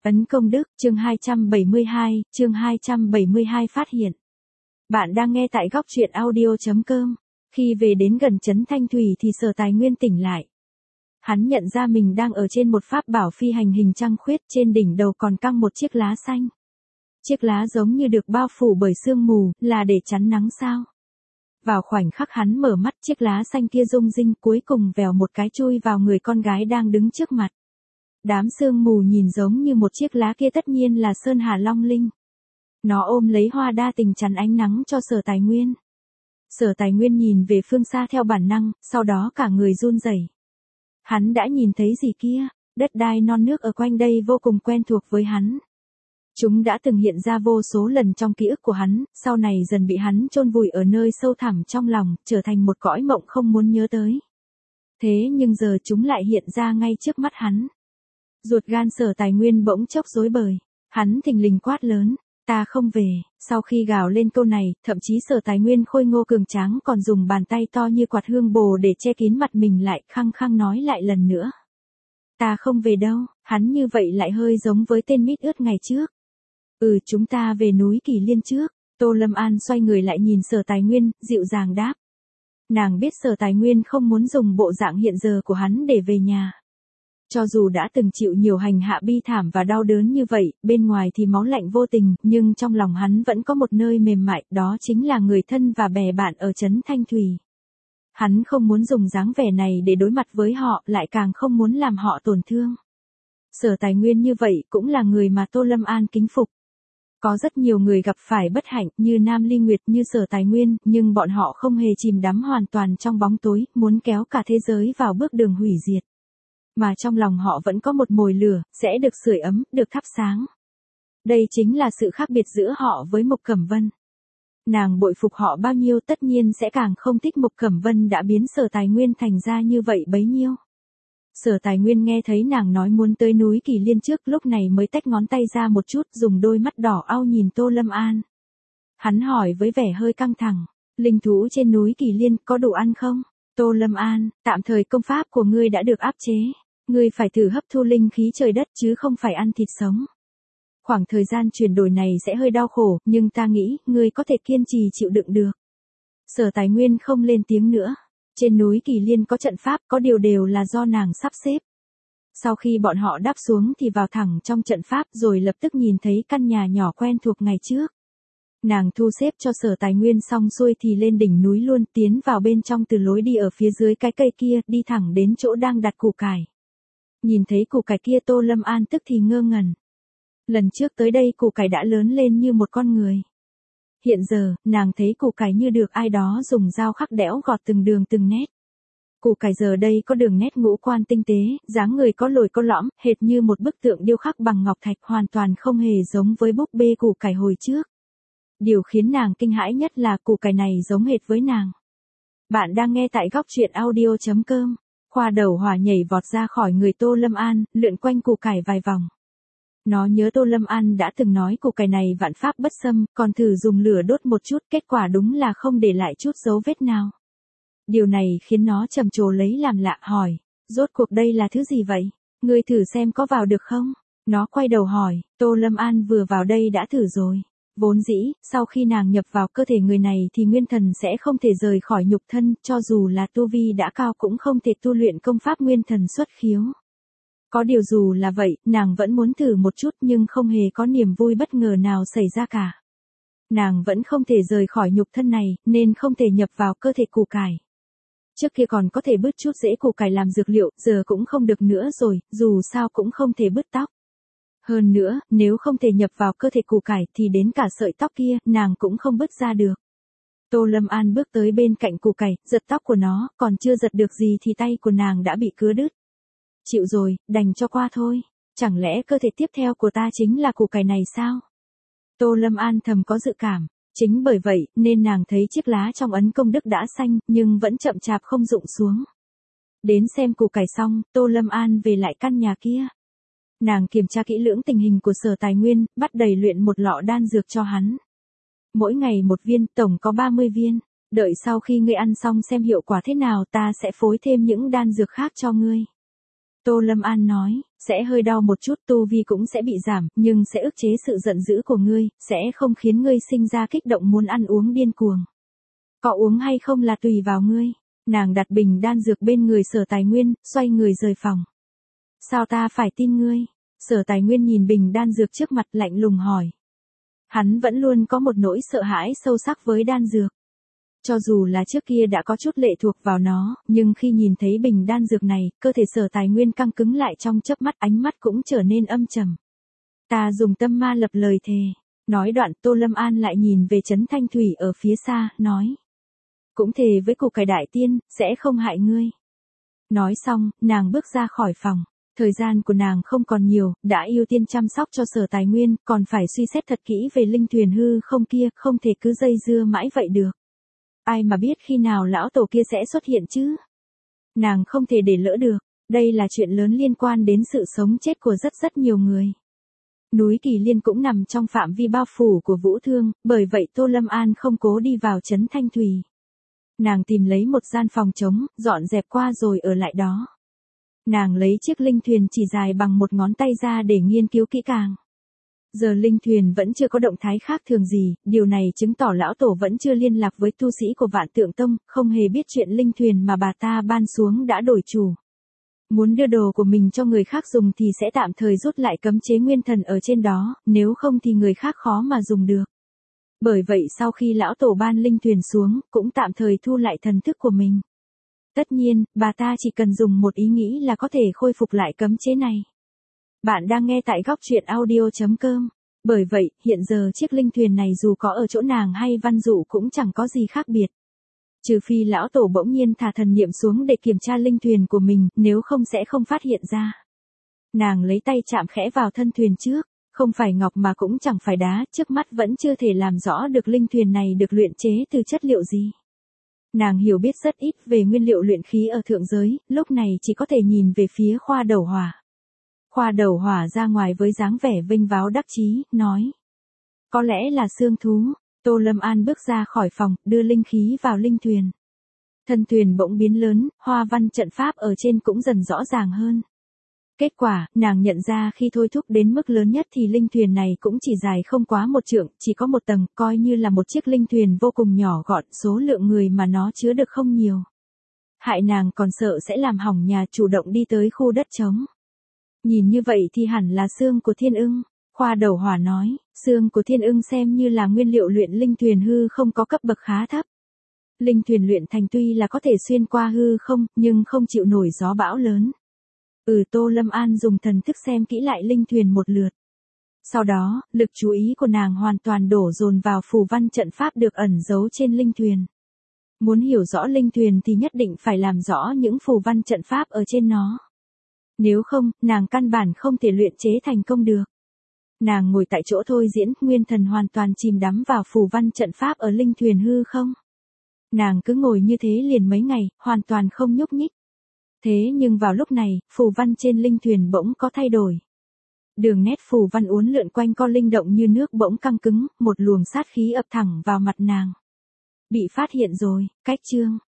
Ấn công đức, chương 272 phát hiện. Bạn đang nghe tại góc truyện audio.com. Khi về đến gần trấn Thanh Thủy thì Sở Tài Nguyên tỉnh lại. Hắn nhận ra mình đang ở trên một pháp bảo phi hành hình trăng khuyết, trên đỉnh đầu còn căng một chiếc lá xanh. Chiếc lá giống như được bao phủ bởi sương mù, là để chắn nắng sao? Vào khoảnh khắc hắn mở mắt, chiếc lá xanh kia rung rinh, cuối cùng vèo một cái chui vào người con gái đang đứng trước mặt. Đám sương mù nhìn giống như một chiếc lá kia tất nhiên là Sơn Hà Long Linh. Nó ôm lấy hoa đa tình chắn ánh nắng cho Sở Tài Nguyên. Sở Tài Nguyên nhìn về phương xa theo bản năng, sau đó cả người run rẩy. Hắn đã nhìn thấy gì kia, đất đai non nước ở quanh đây vô cùng quen thuộc với hắn. Chúng đã từng hiện ra vô số lần trong ký ức của hắn, sau này dần bị hắn chôn vùi ở nơi sâu thẳm trong lòng, trở thành một cõi mộng không muốn nhớ tới. Thế nhưng giờ chúng lại hiện ra ngay trước mắt hắn. Ruột gan Sở Tài Nguyên bỗng chốc rối bời. Hắn thình lình quát lớn, ta không về. Sau khi gào lên câu này, thậm chí Sở Tài Nguyên khôi ngô cường tráng còn dùng bàn tay to như quạt hương bồ để che kín mặt mình lại, khăng khăng nói lại lần nữa. Ta không về đâu. Hắn như vậy lại hơi giống với tên mít ướt ngày trước. Chúng ta về núi Kỳ Liên trước. Tô Lâm An xoay người lại nhìn Sở Tài Nguyên, dịu dàng đáp. Nàng biết Sở Tài Nguyên không muốn dùng bộ dạng hiện giờ của hắn để về nhà. Cho dù đã từng chịu nhiều hành hạ bi thảm và đau đớn như vậy, bên ngoài thì máu lạnh vô tình, nhưng trong lòng hắn vẫn có một nơi mềm mại, đó chính là người thân và bè bạn ở trấn Thanh Thủy. Hắn không muốn dùng dáng vẻ này để đối mặt với họ, lại càng không muốn làm họ tổn thương. Sở Tài Nguyên như vậy cũng là người mà Tô Lâm An kính phục. Có rất nhiều người gặp phải bất hạnh như Nam Ly Nguyệt, như Sở Tài Nguyên, nhưng bọn họ không hề chìm đắm hoàn toàn trong bóng tối, muốn kéo cả thế giới vào bước đường hủy diệt. Mà trong lòng họ vẫn có một mồi lửa, sẽ được sưởi ấm, được thắp sáng. Đây chính là sự khác biệt giữa họ với Mộc Cẩm Vân. Nàng bội phục họ bao nhiêu tất nhiên sẽ càng không thích Mộc Cẩm Vân đã biến Sở Tài Nguyên thành ra như vậy bấy nhiêu. Sở Tài Nguyên nghe thấy nàng nói muốn tới núi Kỳ Liên trước, lúc này mới tách ngón tay ra một chút, dùng đôi mắt đỏ au nhìn Tô Lâm An. Hắn hỏi với vẻ hơi căng thẳng, linh thú trên núi Kỳ Liên có đủ ăn không? Tô Lâm An, tạm thời công pháp của ngươi đã được áp chế. Ngươi phải thử hấp thu linh khí trời đất chứ không phải ăn thịt sống. Khoảng thời gian chuyển đổi này sẽ hơi đau khổ, nhưng ta nghĩ, ngươi có thể kiên trì chịu đựng được. Sở Tài Nguyên không lên tiếng nữa. Trên núi Kỳ Liên có trận pháp, có điều đều là do nàng sắp xếp. Sau khi bọn họ đáp xuống thì vào thẳng trong trận pháp rồi lập tức nhìn thấy căn nhà nhỏ quen thuộc ngày trước. Nàng thu xếp cho Sở Tài Nguyên xong xuôi thì lên đỉnh núi luôn, tiến vào bên trong từ lối đi ở phía dưới cái cây kia, đi thẳng đến chỗ đang đặt củ cải. Nhìn thấy củ cải kia Tô Lâm An tức thì ngơ ngẩn. Lần trước tới đây củ cải đã lớn lên như một con người. Hiện giờ, nàng thấy củ cải như được ai đó dùng dao khắc đẽo gọt từng đường từng nét. Củ cải giờ đây có đường nét ngũ quan tinh tế, dáng người có lồi có lõm, hệt như một bức tượng điêu khắc bằng ngọc thạch, hoàn toàn không hề giống với búp bê củ cải hồi trước. Điều khiến nàng kinh hãi nhất là củ cải này giống hệt với nàng. Bạn đang nghe tại góc truyện audio.com. Khoa đầu hỏa nhảy vọt ra khỏi người Tô Lâm An, lượn quanh củ cải vài vòng. Nó nhớ Tô Lâm An đã từng nói củ cải này vạn pháp bất xâm, còn thử dùng lửa đốt một chút, kết quả đúng là không để lại chút dấu vết nào. Điều này khiến nó trầm trồ lấy làm lạ, hỏi, rốt cuộc đây là thứ gì vậy? Ngươi thử xem có vào được không? Nó quay đầu hỏi, Tô Lâm An vừa vào đây đã thử rồi. Vốn dĩ, sau khi nàng nhập vào cơ thể người này thì nguyên thần sẽ không thể rời khỏi nhục thân, cho dù là tu vi đã cao cũng không thể tu luyện công pháp nguyên thần xuất khiếu. Có điều dù là vậy, nàng vẫn muốn thử một chút nhưng không hề có niềm vui bất ngờ nào xảy ra cả. Nàng vẫn không thể rời khỏi nhục thân này, nên không thể nhập vào cơ thể củ cải. Trước kia còn có thể bứt chút rễ củ cải làm dược liệu, giờ cũng không được nữa rồi, dù sao cũng không thể bứt tóc. Hơn nữa, nếu không thể nhập vào cơ thể củ cải thì đến cả sợi tóc kia, nàng cũng không bứt ra được. Tô Lâm An bước tới bên cạnh củ cải, giật tóc của nó, còn chưa giật được gì thì tay của nàng đã bị cứa đứt. Chịu rồi, đành cho qua thôi. Chẳng lẽ cơ thể tiếp theo của ta chính là củ cải này sao? Tô Lâm An thầm có dự cảm. Chính bởi vậy, nên nàng thấy chiếc lá trong ấn công đức đã xanh, nhưng vẫn chậm chạp không rụng xuống. Đến xem củ cải xong, Tô Lâm An về lại căn nhà kia. Nàng kiểm tra kỹ lưỡng tình hình của Sở Tài Nguyên, bắt đầy luyện một lọ đan dược cho hắn. Mỗi ngày một viên, tổng có 30 viên. Đợi sau khi ngươi ăn xong xem hiệu quả thế nào ta sẽ phối thêm những đan dược khác cho ngươi. Tô Lâm An nói, sẽ hơi đau một chút, tu vi cũng sẽ bị giảm, nhưng sẽ ức chế sự giận dữ của ngươi, sẽ không khiến ngươi sinh ra kích động muốn ăn uống điên cuồng. Có uống hay không là tùy vào ngươi. Nàng đặt bình đan dược bên người Sở Tài Nguyên, xoay người rời phòng. Sao ta phải tin ngươi? Sở Tài Nguyên nhìn bình đan dược trước mặt lạnh lùng hỏi. Hắn vẫn luôn có một nỗi sợ hãi sâu sắc với đan dược. Cho dù là trước kia đã có chút lệ thuộc vào nó, nhưng khi nhìn thấy bình đan dược này, cơ thể Sở Tài Nguyên căng cứng lại trong chớp mắt, ánh mắt cũng trở nên âm trầm. Ta dùng tâm ma lập lời thề. Nói đoạn Tô Lâm An lại nhìn về Trấn Thanh Thủy ở phía xa, nói. Cũng thề với củ cải đại tiên, sẽ không hại ngươi. Nói xong, nàng bước ra khỏi phòng. Thời gian của nàng không còn nhiều, đã ưu tiên chăm sóc cho Sở Tài Nguyên, còn phải suy xét thật kỹ về linh thuyền hư không kia, không thể cứ dây dưa mãi vậy được. Ai mà biết khi nào lão tổ kia sẽ xuất hiện chứ? Nàng không thể để lỡ được, đây là chuyện lớn liên quan đến sự sống chết của rất nhiều người. Núi Kỳ Liên cũng nằm trong phạm vi bao phủ của Vũ Thương, bởi vậy Tô Lâm An không cố đi vào Trấn Thanh Thủy. Nàng tìm lấy một gian phòng trống, dọn dẹp qua rồi ở lại đó. Nàng lấy chiếc linh thuyền chỉ dài bằng một ngón tay ra để nghiên cứu kỹ càng. Giờ linh thuyền vẫn chưa có động thái khác thường gì, điều này chứng tỏ lão tổ vẫn chưa liên lạc với tu sĩ của Vạn Tượng Tông, không hề biết chuyện linh thuyền mà bà ta ban xuống đã đổi chủ. Muốn đưa đồ của mình cho người khác dùng thì sẽ tạm thời rút lại cấm chế nguyên thần ở trên đó, nếu không thì người khác khó mà dùng được. Bởi vậy sau khi lão tổ ban linh thuyền xuống, cũng tạm thời thu lại thần thức của mình. Tất nhiên, bà ta chỉ cần dùng một ý nghĩ là có thể khôi phục lại cấm chế này. Bạn đang nghe tại góc truyện audio.com. Bởi vậy, hiện giờ chiếc linh thuyền này dù có ở chỗ nàng hay Văn Dụ cũng chẳng có gì khác biệt. Trừ phi lão tổ bỗng nhiên thả thần niệm xuống để kiểm tra linh thuyền của mình, nếu không sẽ không phát hiện ra. Nàng lấy tay chạm khẽ vào thân thuyền trước, không phải ngọc mà cũng chẳng phải đá, trước mắt vẫn chưa thể làm rõ được linh thuyền này được luyện chế từ chất liệu gì. Nàng hiểu biết rất ít về nguyên liệu luyện khí ở thượng giới, lúc này chỉ có thể nhìn về phía Khoa Đầu Hỏa. Khoa Đầu Hỏa ra ngoài với dáng vẻ vênh váo đắc chí, nói. Có lẽ là xương thú. Tô Lâm An bước ra khỏi phòng, đưa linh khí vào linh thuyền. Thân thuyền bỗng biến lớn, hoa văn trận pháp ở trên cũng dần rõ ràng hơn. Kết quả, nàng nhận ra khi thôi thúc đến mức lớn nhất thì linh thuyền này cũng chỉ dài không quá một trượng, chỉ có một tầng, coi như là một chiếc linh thuyền vô cùng nhỏ gọn, số lượng người mà nó chứa được không nhiều. Hại nàng còn sợ sẽ làm hỏng nhà, chủ động đi tới khu đất trống. Nhìn như vậy thì hẳn là xương của thiên ưng. Khoa Đầu Hỏa nói, xương của thiên ưng xem như là nguyên liệu luyện linh thuyền hư không có cấp bậc khá thấp. Linh thuyền luyện thành tuy là có thể xuyên qua hư không, nhưng không chịu nổi gió bão lớn. Tô Lâm An dùng thần thức xem kỹ lại linh thuyền một lượt. Sau đó, lực chú ý của nàng hoàn toàn đổ dồn vào phù văn trận pháp được ẩn giấu trên linh thuyền. Muốn hiểu rõ linh thuyền thì nhất định phải làm rõ những phù văn trận pháp ở trên nó. Nếu không, nàng căn bản không thể luyện chế thành công được. Nàng ngồi tại chỗ thôi diễn, nguyên thần hoàn toàn chìm đắm vào phù văn trận pháp ở linh thuyền hư không. Nàng cứ ngồi như thế liền mấy ngày, hoàn toàn không nhúc nhích. Thế nhưng vào lúc này, phù văn trên linh thuyền bỗng có thay đổi. Đường nét phù văn uốn lượn quanh co linh động như nước bỗng căng cứng, một luồng sát khí ập thẳng vào mặt nàng. Bị phát hiện rồi, cách chương.